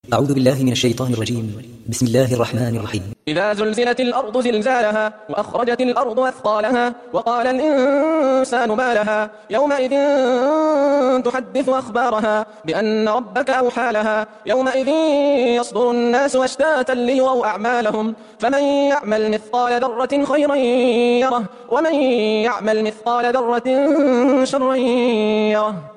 أعوذ بالله من الشيطان الرجيم. بسم الله الرحمن الرحيم. إذا زلزلت الأرض زلزالها وأخرجت الأرض أثقالها وقال الإنسان ما لها يومئذ تحدث أخبارها بأن ربك أوحى لها يومئذ يصدر الناس أشتاتا ليروا أعمالهم فمن يعمل مثقال ذرة خيرا يره ومن يعمل مثقال ذرة شرا يره.